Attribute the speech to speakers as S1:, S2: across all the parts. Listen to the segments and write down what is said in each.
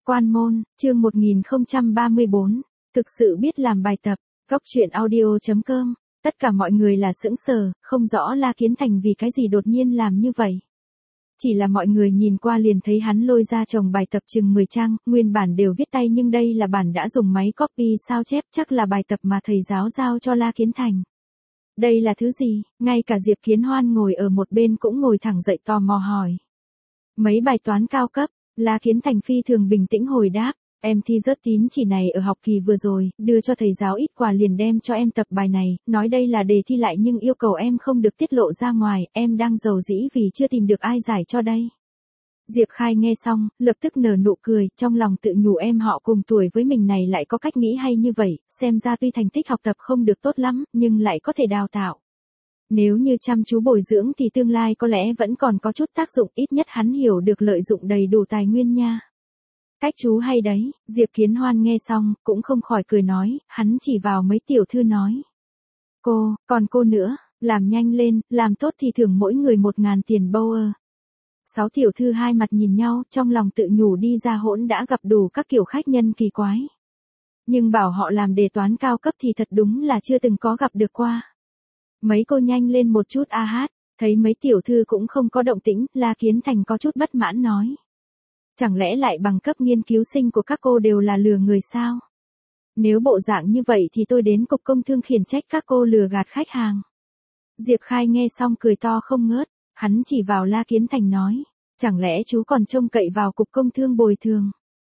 S1: Quan môn, chương 1034, thực sự biết làm bài tập, góc truyện audio.com, tất cả mọi người là sững sờ, không rõ La Kiến Thành vì cái gì đột nhiên làm như vậy. Chỉ là mọi người nhìn qua liền thấy hắn lôi ra chồng bài tập chừng 10 trang, nguyên bản đều viết tay nhưng đây là bản đã dùng máy copy sao chép, chắc là bài tập mà thầy giáo giao cho La Kiến Thành. Đây là thứ gì? Ngay cả Diệp Kiến Hoan ngồi ở một bên cũng ngồi thẳng dậy tò mò hỏi. Mấy bài toán cao cấp, La Kiến Thành phi thường bình tĩnh hồi đáp, em thi rớt tín chỉ này ở học kỳ vừa rồi, đưa cho thầy giáo ít quà liền đem cho em tập bài này, nói đây là đề thi lại nhưng yêu cầu em không được tiết lộ ra ngoài, em đang rầu rĩ vì chưa tìm được ai giải cho đây. Diệp Khai nghe xong, lập tức nở nụ cười, trong lòng tự nhủ em họ cùng tuổi với mình này lại có cách nghĩ hay như vậy, xem ra tuy thành tích học tập không được tốt lắm, nhưng lại có thể đào tạo. Nếu như chăm chú bồi dưỡng thì tương lai có lẽ vẫn còn có chút tác dụng, ít nhất hắn hiểu được lợi dụng đầy đủ tài nguyên nha. Cách chú hay đấy, Diệp Kiến Hoan nghe xong, cũng không khỏi cười nói, hắn chỉ vào mấy tiểu thư nói. Cô, còn cô nữa, làm nhanh lên, làm tốt thì thưởng mỗi người 1.000 tiền bower. 6 tiểu thư hai mặt nhìn nhau, trong lòng tự nhủ đi ra hỗn đã gặp đủ các kiểu khách nhân kỳ quái. Nhưng bảo họ làm đề toán cao cấp thì thật đúng là chưa từng có gặp được qua. Mấy cô nhanh lên một chút a hát, thấy mấy tiểu thư cũng không có động tĩnh, La Kiến Thành có chút bất mãn nói. Chẳng lẽ lại bằng cấp nghiên cứu sinh của các cô đều là lừa người sao? Nếu bộ dạng như vậy thì tôi đến cục công thương khiển trách các cô lừa gạt khách hàng. Diệp Khai nghe xong cười to không ngớt, hắn chỉ vào La Kiến Thành nói, chẳng lẽ chú còn trông cậy vào cục công thương bồi thường?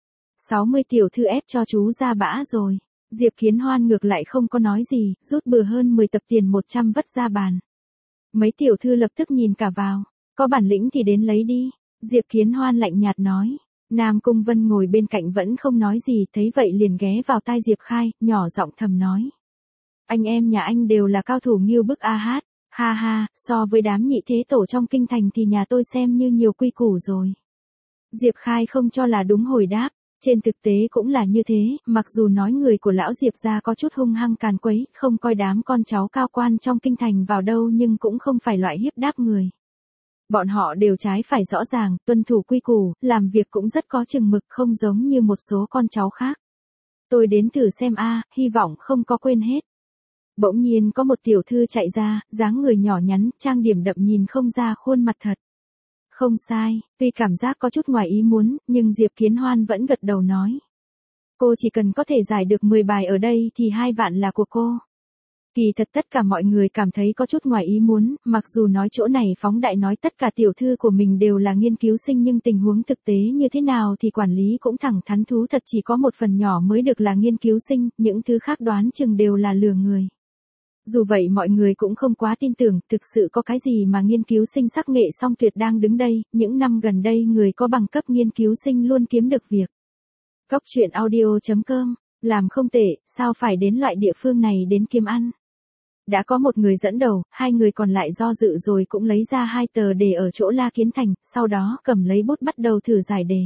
S1: 60 tiểu thư ép cho chú ra bã rồi. Diệp Kiến Hoan ngược lại không có nói gì, rút bừa hơn 10 tập tiền 100 vất ra bàn. Mấy tiểu thư lập tức nhìn cả vào, có bản lĩnh thì đến lấy đi. Diệp Kiến Hoan lạnh nhạt nói. Nam Cung Vân ngồi bên cạnh vẫn không nói gì, thấy vậy liền ghé vào tai Diệp Khai, nhỏ giọng thầm nói. Anh em nhà anh đều là cao thủ nghiêu bức a hát, ha ha, so với đám nhị thế tổ trong kinh thành thì nhà tôi xem như nhiều quy củ rồi. Diệp Khai không cho là đúng hồi đáp. Trên thực tế cũng là như thế, mặc dù nói người của lão Diệp gia có chút hung hăng càn quấy, không coi đám con cháu cao quan trong kinh thành vào đâu nhưng cũng không phải loại hiếp đáp người. Bọn họ đều trái phải rõ ràng, tuân thủ quy củ, làm việc cũng rất có chừng mực, không giống như một số con cháu khác. Tôi đến thử xem hy vọng không có quên hết. Bỗng nhiên có một tiểu thư chạy ra, dáng người nhỏ nhắn, trang điểm đậm nhìn không ra khuôn mặt thật. Không sai, tuy cảm giác có chút ngoài ý muốn, nhưng Diệp Kiến Hoan vẫn gật đầu nói. Cô chỉ cần có thể giải được 10 bài ở đây thì 2 vạn là của cô. Kỳ thật tất cả mọi người cảm thấy có chút ngoài ý muốn, mặc dù nói chỗ này phóng đại nói tất cả tiểu thư của mình đều là nghiên cứu sinh nhưng tình huống thực tế như thế nào thì quản lý cũng thẳng thắn thú thật, chỉ có một phần nhỏ mới được là nghiên cứu sinh, những thứ khác đoán chừng đều là lừa người. Dù vậy mọi người cũng không quá tin tưởng, thực sự có cái gì mà nghiên cứu sinh sắc nghệ song tuyệt đang đứng đây, những năm gần đây người có bằng cấp nghiên cứu sinh luôn kiếm được việc. Góc truyện audio.com, làm không tệ, sao phải đến loại địa phương này đến kiếm ăn. Đã có một người dẫn đầu, 2 người còn lại do dự rồi cũng lấy ra 2 tờ đề ở chỗ La Kiến Thành, sau đó cầm lấy bút bắt đầu thử giải đề.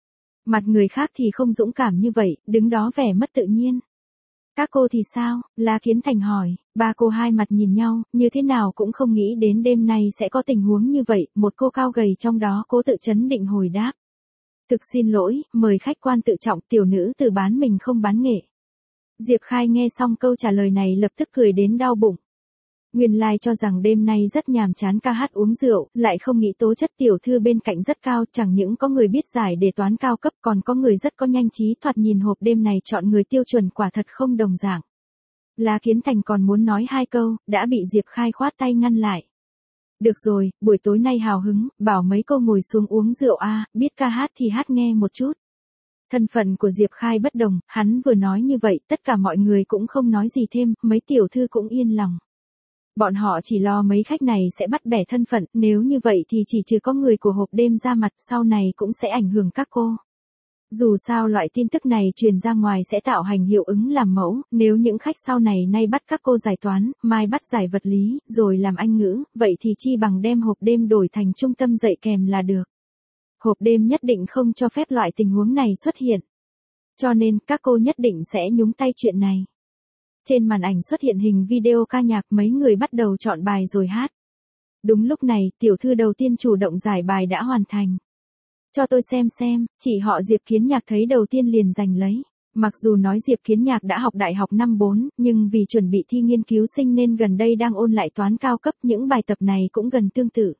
S1: Mặt người khác thì không dũng cảm như vậy, đứng đó vẻ mất tự nhiên. Các cô thì sao? La Kiến Thành hỏi, 3 cô hai mặt nhìn nhau, như thế nào cũng không nghĩ đến đêm nay sẽ có tình huống như vậy, một cô cao gầy trong đó cố tự chấn định hồi đáp. Thực xin lỗi, mời khách quan tự trọng, tiểu nữ từ bán mình không bán nghệ. Diệp Khai nghe xong câu trả lời này lập tức cười đến đau bụng. Nguyên lai cho rằng đêm nay rất nhàm chán ca hát uống rượu, lại không nghĩ tố chất tiểu thư bên cạnh rất cao, chẳng những có người biết giải đề toán cao cấp còn có người rất có nhanh trí, thoạt nhìn hộp đêm này chọn người tiêu chuẩn quả thật không đồng dạng. La Kiến Thành còn muốn nói 2 câu, đã bị Diệp Khai khoát tay ngăn lại. Được rồi, buổi tối nay hào hứng, bảo mấy cô ngồi xuống uống rượu biết ca hát thì hát nghe một chút. Thân phận của Diệp Khai bất đồng, hắn vừa nói như vậy, tất cả mọi người cũng không nói gì thêm, mấy tiểu thư cũng yên lòng. Bọn họ chỉ lo mấy khách này sẽ bắt bẻ thân phận, nếu như vậy thì chỉ trừ có người của hộp đêm ra mặt, sau này cũng sẽ ảnh hưởng các cô. Dù sao loại tin tức này truyền ra ngoài sẽ tạo hành hiệu ứng làm mẫu, nếu những khách sau này nay bắt các cô giải toán, mai bắt giải vật lý, rồi làm Anh ngữ, vậy thì chi bằng đem hộp đêm đổi thành trung tâm dạy kèm là được. Hộp đêm nhất định không cho phép loại tình huống này xuất hiện. Cho nên, các cô nhất định sẽ nhúng tay chuyện này. Trên màn ảnh xuất hiện hình video ca nhạc, mấy người bắt đầu chọn bài rồi hát. Đúng lúc này, tiểu thư đầu tiên chủ động giải bài đã hoàn thành. Cho tôi xem, chị họ Diệp Kiến Nhạc thấy đầu tiên liền giành lấy. Mặc dù nói Diệp Kiến Nhạc đã học đại học năm 4, nhưng vì chuẩn bị thi nghiên cứu sinh nên gần đây đang ôn lại toán cao cấp, những bài tập này cũng gần tương tự.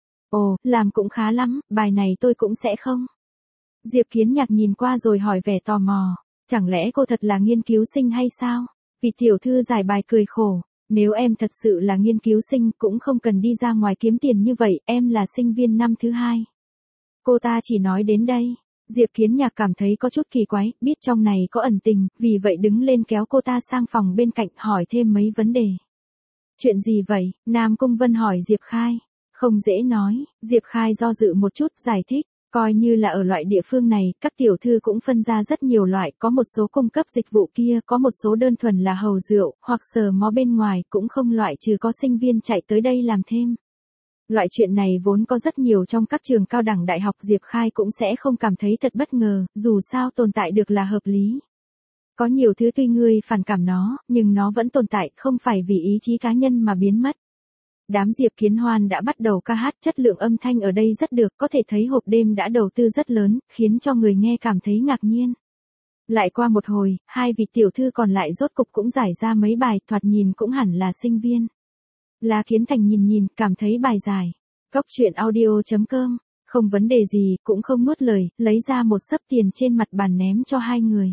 S1: Ồ, làm cũng khá lắm, bài này tôi cũng sẽ không. Diệp Kiến Nhạc nhìn qua rồi hỏi vẻ tò mò, chẳng lẽ cô thật là nghiên cứu sinh hay sao? Vị tiểu thư giải bài cười khổ, nếu em thật sự là nghiên cứu sinh cũng không cần đi ra ngoài kiếm tiền như vậy, em là sinh viên năm thứ 2. Cô ta chỉ nói đến đây. Diệp Kiến Nhạc cảm thấy có chút kỳ quái, biết trong này có ẩn tình, vì vậy đứng lên kéo cô ta sang phòng bên cạnh hỏi thêm mấy vấn đề. Chuyện gì vậy? Nam Cung Vân hỏi Diệp Khai. Không dễ nói, Diệp Khai do dự một chút giải thích, coi như là ở loại địa phương này, các tiểu thư cũng phân ra rất nhiều loại, có một số cung cấp dịch vụ kia, có một số đơn thuần là hầu rượu, hoặc sờ mó bên ngoài, cũng không loại trừ có sinh viên chạy tới đây làm thêm. Loại chuyện này vốn có rất nhiều trong các trường cao đẳng đại học, Diệp Khai cũng sẽ không cảm thấy thật bất ngờ, dù sao tồn tại được là hợp lý. Có nhiều thứ tuy ngươi phản cảm nó, nhưng nó vẫn tồn tại, không phải vì ý chí cá nhân mà biến mất. Đám Diệp Kiến Hoan đã bắt đầu ca hát, chất lượng âm thanh ở đây rất được, có thể thấy hộp đêm đã đầu tư rất lớn, khiến cho người nghe cảm thấy ngạc nhiên. Lại qua một hồi, hai vị tiểu thư còn lại rốt cục cũng giải ra mấy bài, thoạt nhìn cũng hẳn là sinh viên. La Kiến Thành nhìn, cảm thấy bài giải. Góc truyện audio.com, không vấn đề gì, cũng không nuốt lời, lấy ra một xấp tiền trên mặt bàn ném cho hai người.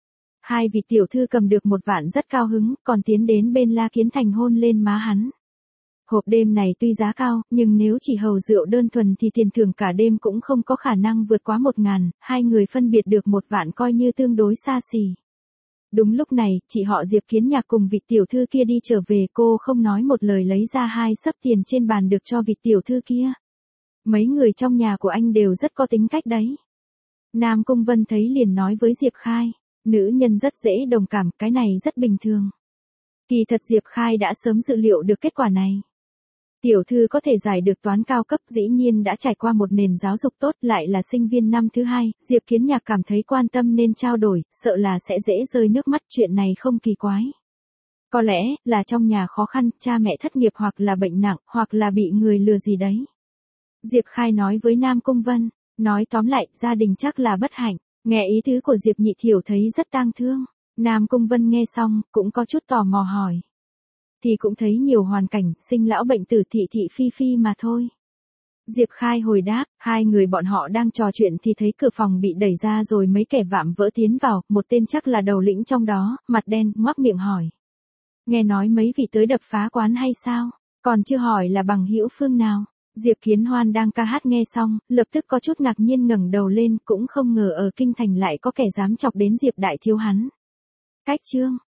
S1: Hai vị tiểu thư cầm được 1 vạn rất cao hứng, còn tiến đến bên La Kiến Thành hôn lên má hắn. Hộp đêm này tuy giá cao, nhưng nếu chỉ hầu rượu đơn thuần thì tiền thưởng cả đêm cũng không có khả năng vượt quá 1.000, hai người phân biệt được 1 vạn coi như tương đối xa xỉ. Đúng lúc này, chị họ Diệp Kiến Nhạc cùng vị tiểu thư kia đi trở về, cô không nói một lời lấy ra 2 xấp tiền trên bàn được cho vị tiểu thư kia. Mấy người trong nhà của anh đều rất có tính cách đấy. Nam Cung Vân thấy liền nói với Diệp Khai, nữ nhân rất dễ đồng cảm, cái này rất bình thường. Kỳ thật Diệp Khai đã sớm dự liệu được kết quả này. Tiểu thư có thể giải được toán cao cấp, dĩ nhiên đã trải qua một nền giáo dục tốt, lại là sinh viên năm thứ 2, Diệp Kiến Nhạc cảm thấy quan tâm nên trao đổi, sợ là sẽ dễ rơi nước mắt, chuyện này không kỳ quái. Có lẽ là trong nhà khó khăn, cha mẹ thất nghiệp hoặc là bệnh nặng, hoặc là bị người lừa gì đấy. Diệp Khai nói với Nam Cung Vân, nói tóm lại, gia đình chắc là bất hạnh. Nghe ý tứ của Diệp Nhị Thiểu thấy rất tang thương. Nam Cung Vân nghe xong, cũng có chút tò mò hỏi. Thì cũng thấy nhiều hoàn cảnh, sinh lão bệnh tử, thị thị phi phi mà thôi. Diệp Khai hồi đáp, hai người bọn họ đang trò chuyện thì thấy cửa phòng bị đẩy ra rồi mấy kẻ vạm vỡ tiến vào, một tên chắc là đầu lĩnh trong đó, mặt đen, ngoác miệng hỏi. Nghe nói mấy vị tới đập phá quán hay sao? Còn chưa hỏi là bằng hữu phương nào? Diệp Kiến Hoan đang ca hát nghe xong, lập tức có chút ngạc nhiên ngẩng đầu lên, cũng không ngờ ở kinh thành lại có kẻ dám chọc đến Diệp đại thiếu hắn. Cách chương